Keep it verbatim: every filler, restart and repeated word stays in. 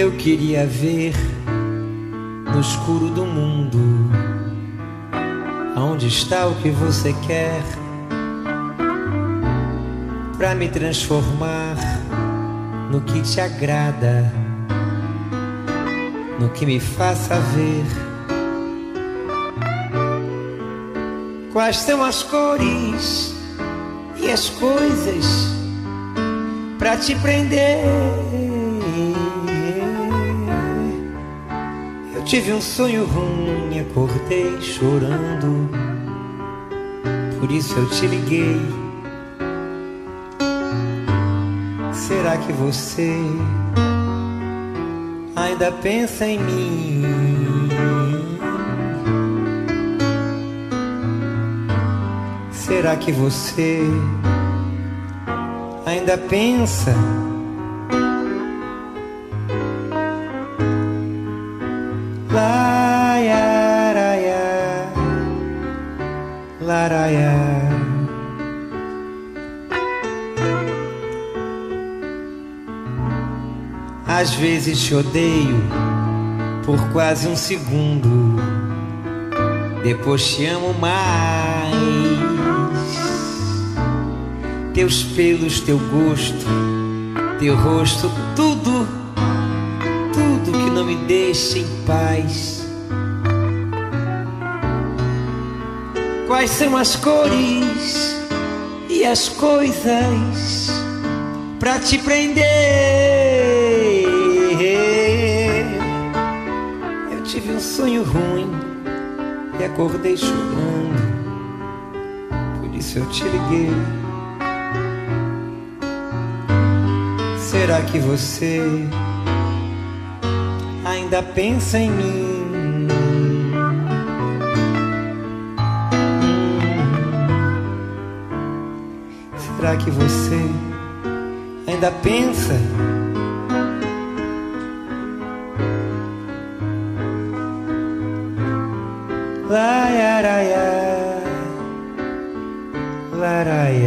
Eu queria ver no escuro do mundo aonde está o que você quer, pra me transformar no que te agrada, no que me faça ver quais são as cores e as coisas pra te prender. Eu tive um sonho ruim, acordei chorando, por isso eu te liguei. Será que você ainda pensa em mim? Será que você ainda pensa? Laiaraia, laraia. Às vezes te odeio por quase um segundo, depois te amo mais. Teus pelos, teu gosto, teu rosto, tudo, tudo que não me deixa em paz. Quais são as cores e as coisas pra te prender? Eu tive um sonho ruim e acordei chorando, por isso eu te liguei. Será que você ainda pensa em mim? Será que você ainda pensa? Laiaraia, laraia.